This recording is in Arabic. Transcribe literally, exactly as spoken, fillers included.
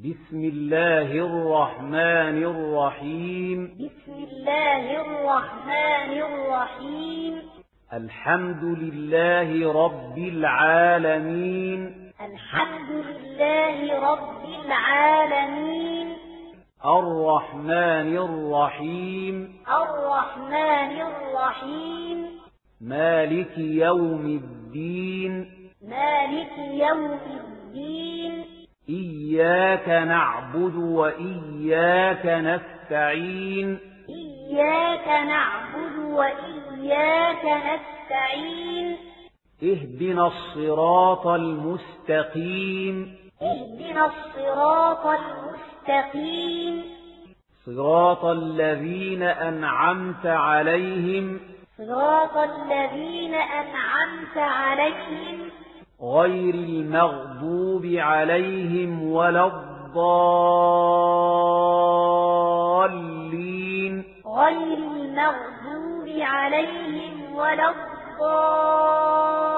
بسم الله الرحمن الرحيم بسم الله الرحمن الرحيم الحمد لله رب العالمين الحمد لله رب العالمين الرحمن الرحيم الرحمن الرحيم مالك يوم الدين مالك يوم الدين إياك نعبد وإياك نستعين إياك نعبد وإياك نستعين اهدنا الصراط المستقيم اهدنا الصراط المستقيم صراط الذين أنعمت عليهم صراط الذين أنعمت عليهم غير المغضوب عليهم ولا الضالين غير المغضوب عليهم ولا الضالين